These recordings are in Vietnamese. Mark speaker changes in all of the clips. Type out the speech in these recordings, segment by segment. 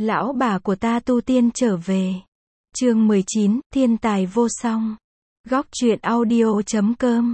Speaker 1: Lão bà của ta tu tiên trở về. Chương 19, thiên tài vô song. Góc truyện audio.com.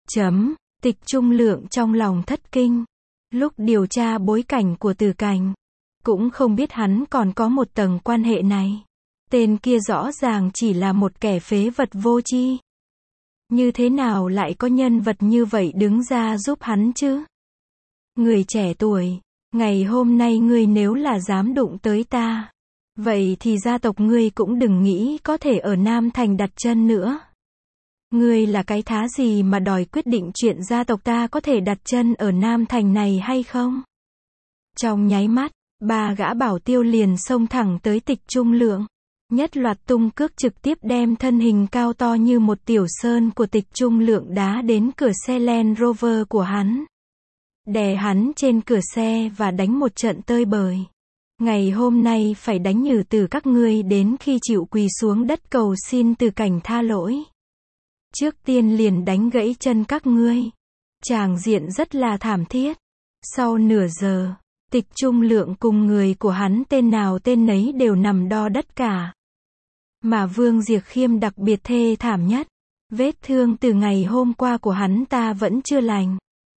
Speaker 1: Tịch Trung Lượng trong lòng thất kinh. Lúc điều tra bối cảnh của Từ Cảnh, cũng không biết hắn còn có một tầng quan hệ này. Tên kia rõ ràng chỉ là một kẻ phế vật vô tri. Như thế nào lại có nhân vật như vậy đứng ra giúp hắn chứ? Người trẻ tuổi, ngày hôm nay ngươi nếu là dám đụng tới ta, vậy thì gia tộc ngươi cũng đừng nghĩ có thể ở Nam Thành đặt chân nữa. Ngươi là cái thá gì mà đòi quyết định chuyện gia tộc ta có thể đặt chân ở Nam Thành này hay không? Trong nháy mắt, ba gã bảo tiêu liền xông thẳng tới Tịch Trung Lượng. Nhất loạt tung cước trực tiếp đem thân hình cao to như một tiểu sơn của Tịch Trung Lượng đá đến cửa xe Land Rover của hắn. Đè hắn trên cửa xe và đánh một trận tơi bời. Ngày hôm nay phải đánh nhừ từ các ngươi đến khi chịu quỳ xuống đất cầu xin Từ Cảnh tha lỗi. Trước tiên liền đánh gãy chân các ngươi. Tràng diện rất là thảm thiết. Sau nửa giờ, Tịch Trung Lượng cùng người của hắn tên nào tên nấy đều nằm đo đất cả. Mà Vương Diệp Khiêm đặc biệt thê thảm nhất. Vết thương từ ngày hôm qua của hắn ta vẫn chưa lành.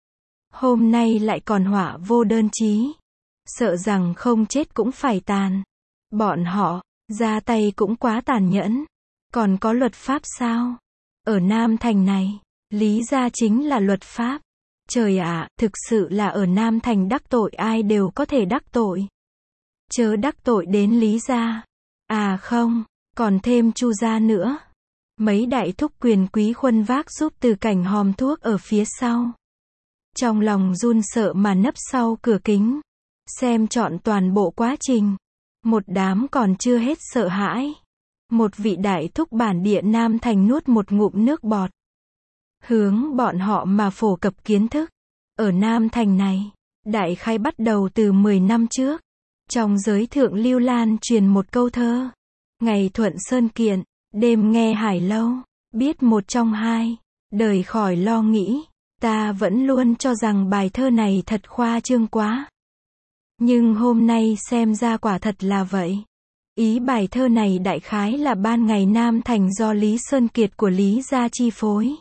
Speaker 1: Hôm nay lại còn họa vô đơn chí. Sợ rằng không chết cũng phải tàn. Bọn họ, ra tay cũng quá tàn nhẫn. Còn có luật pháp sao? Ở Nam Thành này, Lý gia chính là luật pháp. Trời ạ, thực sự là ở Nam Thành đắc tội ai đều có thể đắc tội. Chớ đắc tội đến Lý gia. À không, còn thêm Chu gia nữa. Mấy đại thúc quyền quý khuân vác giúp Từ Cảnh hòm thuốc ở phía sau. Trong lòng run sợ mà nấp sau cửa kính. Xem trọn toàn bộ quá trình. Một đám còn chưa hết sợ hãi. Một vị đại thúc bản địa Nam Thành nuốt một ngụm nước bọt. Hướng bọn họ mà phổ cập kiến thức. Ở Nam Thành này, đại khái bắt đầu từ 10 năm trước. Trong giới thượng lưu lan truyền một câu thơ. Ngày thuận sơn kiện, đêm nghe hải lâu. Biết một trong hai, đời khỏi lo nghĩ. Ta vẫn luôn cho rằng bài thơ này thật khoa trương quá. Nhưng hôm nay xem ra quả thật là vậy. Ý bài thơ này đại khái là ban ngày Nam Thành do Lý Sơn Kiệt của Lý gia chi phối.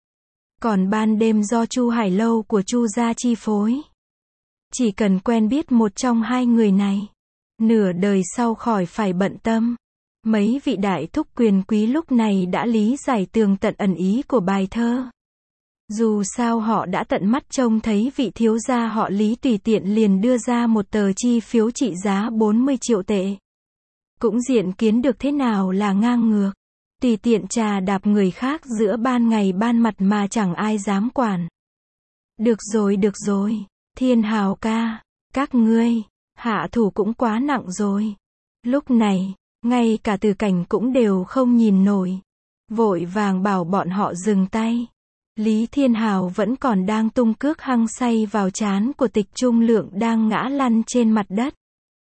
Speaker 1: Còn ban đêm do Chu Hải Lâu của Chu gia chi phối. Chỉ cần quen biết một trong hai người này, nửa đời sau khỏi phải bận tâm. Mấy vị đại thúc quyền quý lúc này đã lý giải tường tận ẩn ý của bài thơ. Dù sao họ đã tận mắt trông thấy vị thiếu gia họ Lý tùy tiện liền đưa ra một tờ chi phiếu trị giá 40 triệu tệ. Cũng diện kiến được thế nào là ngang ngược. Tùy tiện trà đạp người khác giữa ban ngày ban mặt mà chẳng ai dám quản. Được rồi, Thiên Hào ca, các ngươi, hạ thủ cũng quá nặng rồi. Lúc này, ngay cả Từ Cảnh cũng đều không nhìn nổi. Vội vàng bảo bọn họ dừng tay. Lý Thiên Hào vẫn còn đang tung cước hăng say vào trán của Tịch Trung Lượng đang ngã lăn trên mặt đất.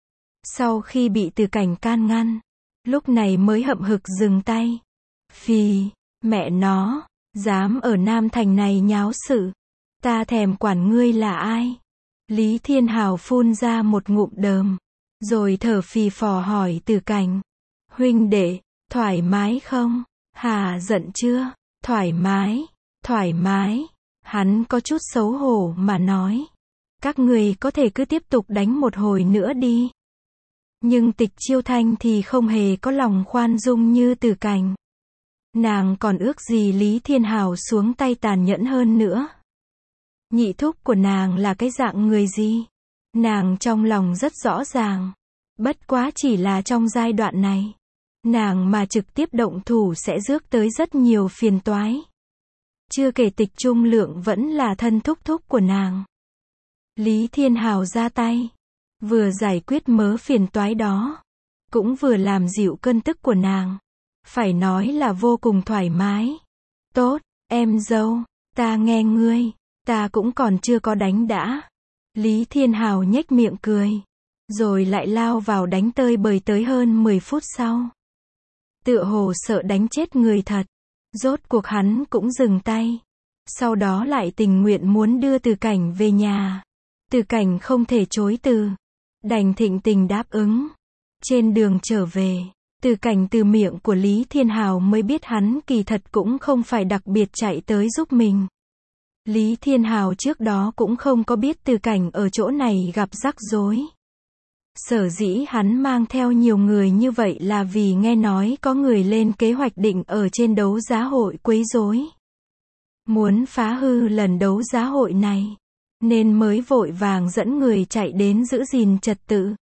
Speaker 1: Sau khi bị Từ Cảnh can ngăn, lúc này mới hậm hực dừng tay. Phì, mẹ nó, dám ở Nam Thành này nháo sự. Ta thèm quản ngươi là ai? Lý Thiên Hào phun ra một ngụm đờm, rồi thở phì phò hỏi Từ Cảnh. Huynh đệ, thoải mái không? Hà giận chưa? Thoải mái. Hắn có chút xấu hổ mà nói. Các người có thể cứ tiếp tục đánh một hồi nữa đi. Nhưng Tịch Chiêu Thanh thì không hề có lòng khoan dung như Từ Cảnh. Nàng còn ước gì Lý Thiên Hào xuống tay tàn nhẫn hơn nữa. Nhị thúc của nàng là cái dạng người gì? Nàng trong lòng rất rõ ràng. Bất quá chỉ là trong giai đoạn này, nàng mà trực tiếp động thủ sẽ rước tới rất nhiều phiền toái. Chưa kể Tịch Trung Lượng vẫn là thân thúc thúc của nàng. Lý Thiên Hào ra tay, vừa giải quyết mớ phiền toái đó, cũng vừa làm dịu cơn tức của nàng. Phải nói là vô cùng thoải mái. Tốt, em dâu, ta nghe ngươi, ta cũng còn chưa có đánh đã. Lý Thiên Hào nhếch miệng cười, rồi lại lao vào đánh tơi bời tới hơn 10 phút sau. Tựa hồ sợ đánh chết người thật. Rốt cuộc hắn cũng dừng tay. Sau đó lại tình nguyện muốn đưa Từ Cảnh về nhà. Từ Cảnh không thể chối từ. Đành thịnh tình đáp ứng. Trên đường trở về, Từ Cảnh từ miệng của Lý Thiên Hào mới biết hắn kỳ thật cũng không phải đặc biệt chạy tới giúp mình. Lý Thiên Hào trước đó cũng không có biết Từ Cảnh ở chỗ này gặp rắc rối. Sở dĩ hắn mang theo nhiều người như vậy là vì nghe nói có người lên kế hoạch định ở trên đấu giá hội quấy rối. Muốn phá hư lần đấu giá hội này, nên mới vội vàng dẫn người chạy đến giữ gìn trật tự.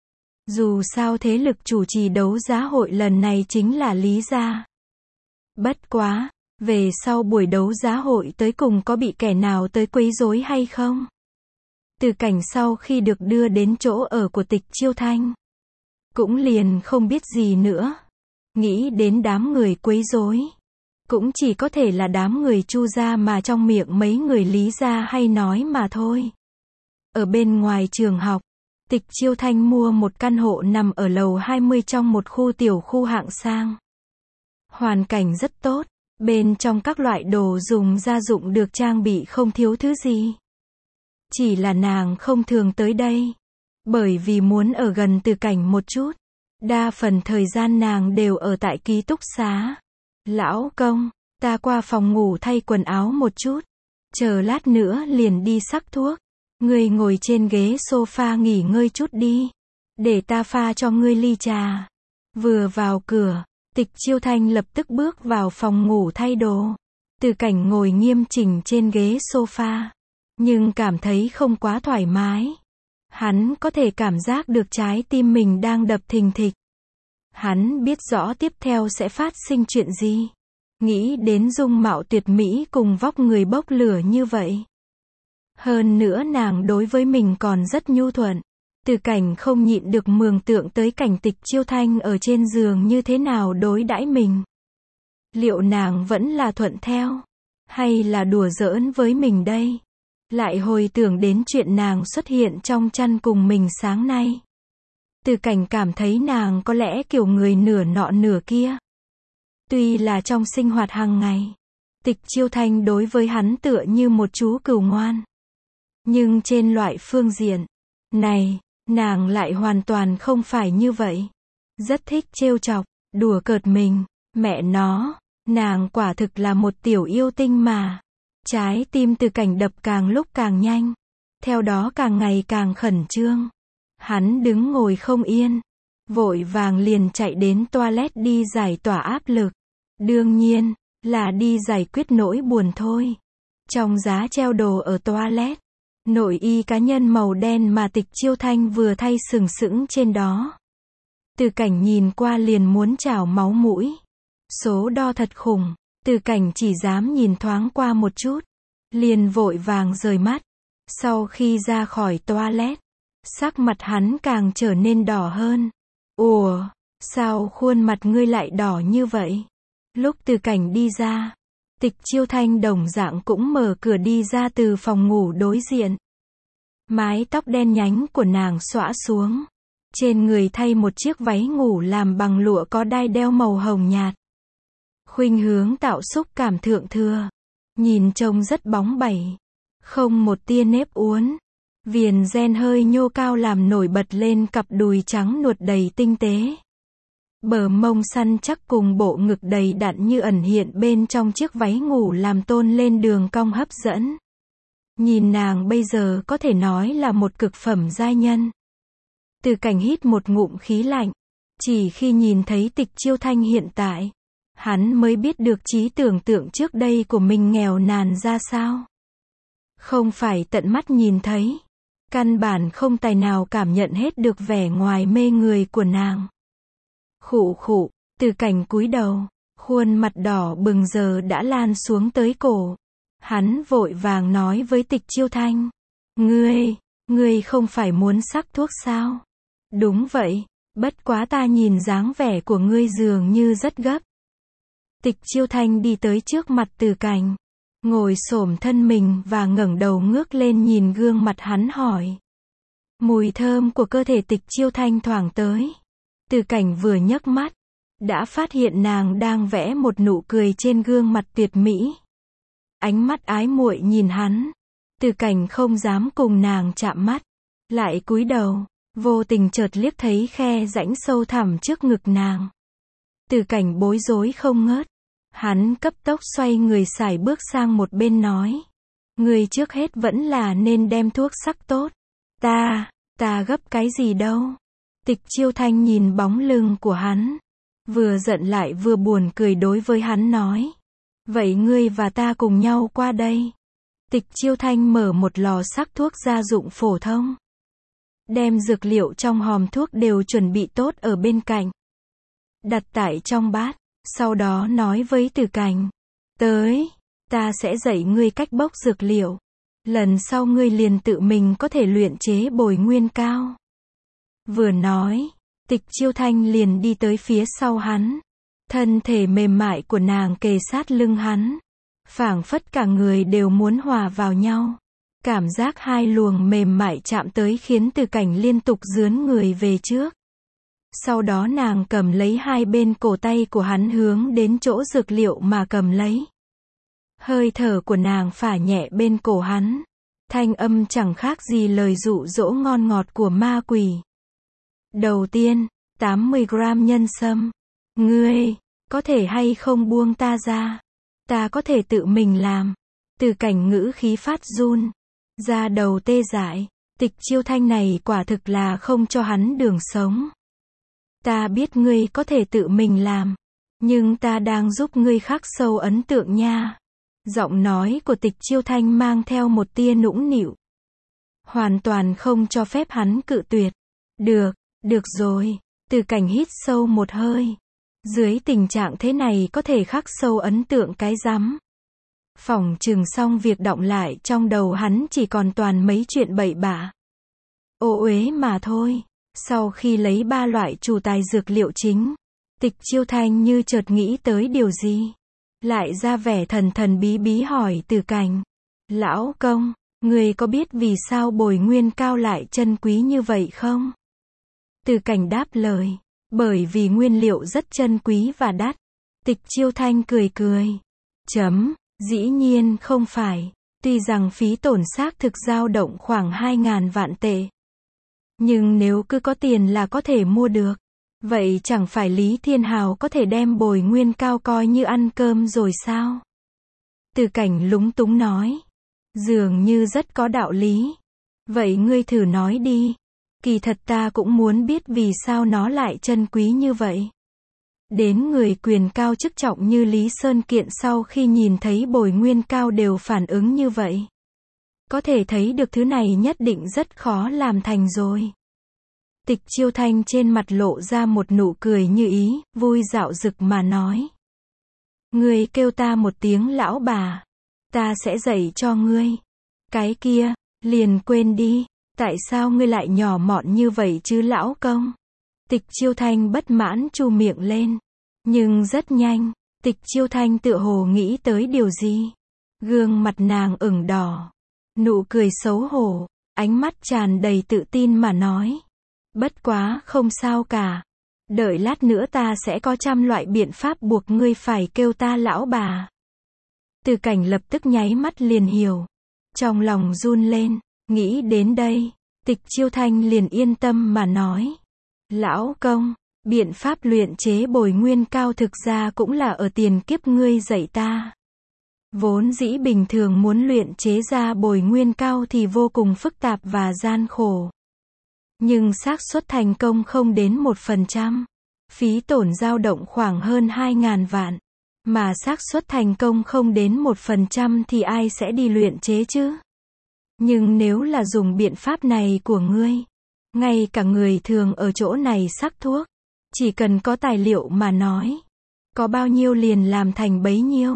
Speaker 1: Dù sao thế lực chủ trì đấu giá hội lần này chính là Lý gia. Bất quá, về sau buổi đấu giá hội tới cùng có bị kẻ nào tới quấy rối hay không? Từ Cảnh sau khi được đưa đến chỗ ở của Tịch Chiêu Thanh, cũng liền không biết gì nữa. Nghĩ đến đám người quấy rối, cũng chỉ có thể là đám người Chu gia mà trong miệng mấy người Lý gia hay nói mà thôi. Ở bên ngoài trường học, Tịch Chiêu Thanh mua một căn hộ nằm ở lầu 20 trong một khu tiểu khu hạng sang. Hoàn cảnh rất tốt, bên trong các loại đồ dùng gia dụng được trang bị không thiếu thứ gì. Chỉ là nàng không thường tới đây, bởi vì muốn ở gần Từ Cảnh một chút. Đa phần thời gian nàng đều ở tại ký túc xá. Lão công, ta qua phòng ngủ thay quần áo một chút. Chờ lát nữa liền đi sắc thuốc. Ngươi ngồi trên ghế sofa nghỉ ngơi chút đi. Để ta pha cho ngươi ly trà. Vừa vào cửa, Tịch Chiêu Thanh lập tức bước vào phòng ngủ thay đồ. Từ Cảnh ngồi nghiêm chỉnh trên ghế sofa, nhưng cảm thấy không quá thoải mái. Hắn có thể cảm giác được trái tim mình đang đập thình thịch. Hắn biết rõ tiếp theo sẽ phát sinh chuyện gì. Nghĩ đến dung mạo tuyệt mỹ cùng vóc người bốc lửa như vậy. Hơn nữa nàng đối với mình còn rất nhu thuận. Từ Cảnh không nhịn được mường tượng tới cảnh Tịch Chiêu Thanh ở trên giường như thế nào đối đãi mình. Liệu nàng vẫn là thuận theo, hay là đùa giỡn với mình đây? Lại hồi tưởng đến chuyện nàng xuất hiện trong chăn cùng mình sáng nay. Từ Cảnh cảm thấy nàng có lẽ kiểu người nửa nọ nửa kia. Tuy là trong sinh hoạt hàng ngày, Tịch Chiêu Thanh đối với hắn tựa như một chú cừu ngoan. Nhưng trên loại phương diện này, nàng lại hoàn toàn không phải như vậy. Rất thích trêu chọc, đùa cợt mình. Mẹ nó, nàng quả thực là một tiểu yêu tinh mà. Trái tim Từ Cảnh đập càng lúc càng nhanh. Theo đó càng ngày càng khẩn trương. Hắn đứng ngồi không yên. Vội vàng liền chạy đến toilet đi giải tỏa áp lực. Đương nhiên, là đi giải quyết nỗi buồn thôi. Trong giá treo đồ ở toilet, nội y cá nhân màu đen mà Tịch Chiêu Thanh vừa thay sừng sững trên đó. Từ Cảnh nhìn qua liền muốn trào máu mũi. Số đo thật khủng. Từ Cảnh chỉ dám nhìn thoáng qua một chút, liền vội vàng rời mắt. Sau khi ra khỏi toilet, sắc mặt hắn càng trở nên đỏ hơn. Ủa, sao khuôn mặt ngươi lại đỏ như vậy? Lúc Từ Cảnh đi ra, Tịch Chiêu Thanh đồng dạng cũng mở cửa đi ra từ phòng ngủ đối diện. Mái tóc đen nhánh của nàng xõa xuống. Trên người thay một chiếc váy ngủ làm bằng lụa có đai đeo màu hồng nhạt. Khuynh hướng tạo xúc cảm thượng thừa. Nhìn trông rất bóng bẩy. Không một tia nếp uốn. Viền ren hơi nhô cao làm nổi bật lên cặp đùi trắng nuột đầy tinh tế. Bờ mông săn chắc cùng bộ ngực đầy đặn như ẩn hiện bên trong chiếc váy ngủ làm tôn lên đường cong hấp dẫn. Nhìn nàng bây giờ có thể nói là một cực phẩm giai nhân. Từ Cảnh hít một ngụm khí lạnh. Chỉ khi nhìn thấy Tịch Chiêu Thanh hiện tại, hắn mới biết được trí tưởng tượng trước đây của mình nghèo nàn ra sao. Không phải tận mắt nhìn thấy, căn bản không tài nào cảm nhận hết được vẻ ngoài mê người của nàng. Khụ khụ, Từ Cảnh cúi đầu, khuôn mặt đỏ bừng giờ đã lan xuống tới cổ. Hắn vội vàng nói với Tịch Chiêu Thanh, ngươi không phải muốn sắc thuốc sao? Đúng vậy, bất quá ta nhìn dáng vẻ của ngươi dường như rất gấp. Tịch Chiêu Thanh đi tới trước mặt Từ Cảnh, ngồi xổm thân mình và ngẩng đầu ngước lên nhìn gương mặt hắn hỏi. Mùi thơm của cơ thể Tịch Chiêu Thanh thoảng tới. Từ Cảnh vừa nhấc mắt, đã phát hiện nàng đang vẽ một nụ cười trên gương mặt tuyệt mỹ. Ánh mắt ái muội nhìn hắn. Từ Cảnh không dám cùng nàng chạm mắt, lại cúi đầu, Vô tình chợt liếc thấy khe rãnh sâu thẳm trước ngực nàng. Từ Cảnh bối rối không ngớt. Hắn cấp tốc xoay người sải bước sang một bên nói. Người trước hết vẫn là nên đem thuốc sắc tốt. Ta gấp cái gì đâu. Tịch Chiêu Thanh nhìn bóng lưng của hắn. Vừa giận lại vừa buồn cười đối với hắn nói. Vậy ngươi và ta cùng nhau qua đây. Tịch Chiêu Thanh mở một lò sắc thuốc gia dụng phổ thông. Đem dược liệu trong hòm thuốc đều chuẩn bị tốt ở bên cạnh. Đặt tại trong bát. Sau đó nói với Từ Cảnh. Tới, ta sẽ dạy ngươi cách bốc dược liệu. Lần sau ngươi liền tự mình có thể luyện chế bồi nguyên cao. Vừa nói, Tịch Chiêu Thanh liền đi tới phía sau hắn. Thân thể mềm mại của nàng kề sát lưng hắn. Phảng phất cả người đều muốn hòa vào nhau. Cảm giác hai luồng mềm mại chạm tới khiến Từ Cảnh liên tục dướn người về trước. Sau đó nàng cầm lấy hai bên cổ tay của hắn hướng đến chỗ dược liệu mà cầm lấy. Hơi thở của nàng phả nhẹ bên cổ hắn. Thanh âm chẳng khác gì lời dụ dỗ ngon ngọt của ma quỷ. Đầu tiên, 80 gram nhân sâm. Ngươi, có thể hay không buông ta ra? Ta có thể tự mình làm. Từ Cảnh ngữ khí phát run. Da đầu tê dại. Tịch Chiêu Thanh này quả thực là không cho hắn đường sống. Ta biết ngươi có thể tự mình làm. Nhưng ta đang giúp ngươi khắc sâu ấn tượng nha. Giọng nói của Tịch Chiêu Thanh mang theo một tia nũng nịu. Hoàn toàn không cho phép hắn cự tuyệt. Được rồi. Từ Cảnh hít sâu một hơi. Dưới tình trạng thế này có thể khắc sâu ấn tượng cái rắm. Phỏng chừng xong việc đọng lại trong đầu hắn chỉ còn toàn mấy chuyện bậy bạ. Ô uế mà thôi. Sau khi lấy 3 loại chủ tài dược liệu chính, Tịch Chiêu Thanh như chợt nghĩ tới điều gì. Lại ra vẻ thần thần bí bí hỏi Từ Cảnh. Lão công, người có biết vì sao bồi nguyên cao lại chân quý như vậy không? Từ Cảnh đáp lời. Bởi vì nguyên liệu rất chân quý và đắt. Tịch Chiêu Thanh cười cười. Dĩ nhiên không phải. Tuy rằng phí tổn xác thực dao động khoảng 2.000 vạn tệ. Nhưng nếu cứ có tiền là có thể mua được. Vậy chẳng phải Lý Thiên Hào có thể đem bồi nguyên cao coi như ăn cơm rồi sao? Từ Cảnh lúng túng nói. Dường như rất có đạo lý. Vậy ngươi thử nói đi. Kỳ thật ta cũng muốn biết vì sao nó lại chân quý như vậy. Đến người quyền cao chức trọng như Lý Sơn Kiện sau khi nhìn thấy bồi nguyên cao đều phản ứng như vậy. Có thể thấy được thứ này nhất định rất khó làm thành rồi. Tịch Chiêu Thanh trên mặt lộ ra một nụ cười như ý, vui dạo dực mà nói. Ngươi kêu ta một tiếng lão bà. Ta sẽ dạy cho ngươi. Cái kia, liền quên đi. Tại sao ngươi lại nhỏ mọn như vậy chứ lão công? Tịch Chiêu Thanh bất mãn chu miệng lên. Nhưng rất nhanh, Tịch Chiêu Thanh tựa hồ nghĩ tới điều gì. Gương mặt nàng ửng đỏ. Nụ cười xấu hổ, ánh mắt tràn đầy tự tin mà nói. Bất quá không sao cả. Đợi lát nữa ta sẽ có trăm loại biện pháp buộc ngươi phải kêu ta lão bà. Từ Cảnh lập tức nháy mắt liền hiểu. Trong lòng run lên, nghĩ đến đây, Tịch Chiêu Thanh liền yên tâm mà nói. Lão công, biện pháp luyện chế bồi nguyên cao thực ra cũng là ở tiền kiếp ngươi dạy ta. Vốn dĩ bình thường muốn luyện chế ra bồi nguyên cao thì vô cùng phức tạp và gian khổ. Nhưng xác suất thành công không đến 1%. Phí tổn dao động khoảng hơn 2.000 vạn. Mà xác suất thành công không đến 1% thì ai sẽ đi luyện chế chứ? Nhưng nếu là dùng biện pháp này của ngươi, ngay cả người thường ở chỗ này sắc thuốc, chỉ cần có tài liệu mà nói, có bao nhiêu liền làm thành bấy nhiêu.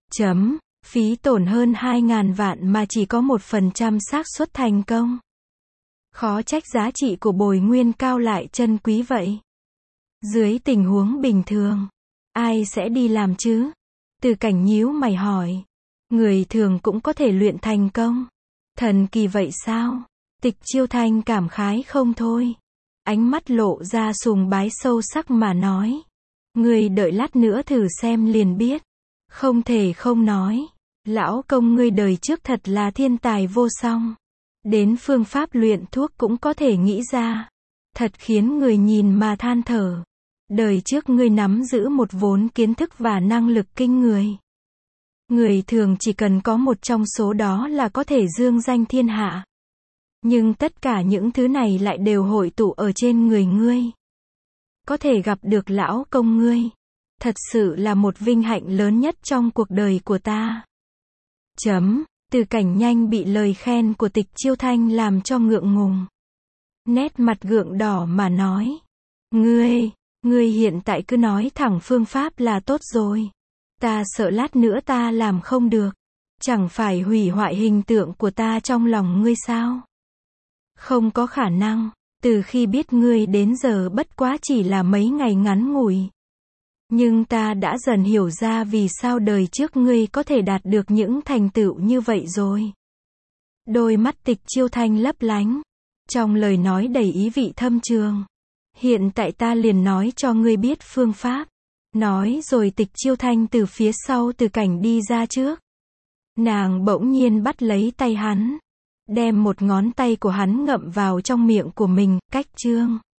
Speaker 1: Phí tổn hơn 2.000 vạn mà chỉ có 1% xác suất thành công. Khó trách giá trị của bồi nguyên cao lại chân quý vậy. Dưới tình huống bình thường, ai sẽ đi làm chứ? Từ Cảnh nhíu mày hỏi. Người thường cũng có thể luyện thành công. Thần kỳ vậy sao? Tịch Chiêu Thanh cảm khái không thôi. Ánh mắt lộ ra sùng bái sâu sắc mà nói. Ngươi đợi lát nữa thử xem liền biết. Không thể không nói. Lão công ngươi đời trước thật là thiên tài vô song. Đến phương pháp luyện thuốc cũng có thể nghĩ ra. Thật khiến người nhìn mà than thở. Đời trước ngươi nắm giữ một vốn kiến thức và năng lực kinh người. Người thường chỉ cần có một trong số đó là có thể dương danh thiên hạ. Nhưng tất cả những thứ này lại đều hội tụ ở trên người ngươi. Có thể gặp được lão công ngươi. Thật sự là một vinh hạnh lớn nhất trong cuộc đời của ta. Từ Cảnh nhanh bị lời khen của Tịch Chiêu Thanh làm cho ngượng ngùng. Nét mặt gượng đỏ mà nói. Ngươi hiện tại cứ nói thẳng phương pháp là tốt rồi. Ta sợ lát nữa ta làm không được. Chẳng phải hủy hoại hình tượng của ta trong lòng ngươi sao? Không có khả năng. Từ khi biết ngươi đến giờ bất quá chỉ là mấy ngày ngắn ngủi. Nhưng ta đã dần hiểu ra vì sao đời trước ngươi có thể đạt được những thành tựu như vậy rồi. Đôi mắt Tịch Chiêu Thanh lấp lánh. Trong lời nói đầy ý vị thâm trường. Hiện tại ta liền nói cho ngươi biết phương pháp. Nói rồi Tịch Chiêu Thanh từ phía sau Từ Cảnh đi ra trước. Nàng bỗng nhiên bắt lấy tay hắn. Đem một ngón tay của hắn ngậm vào trong miệng của mình, cách chương.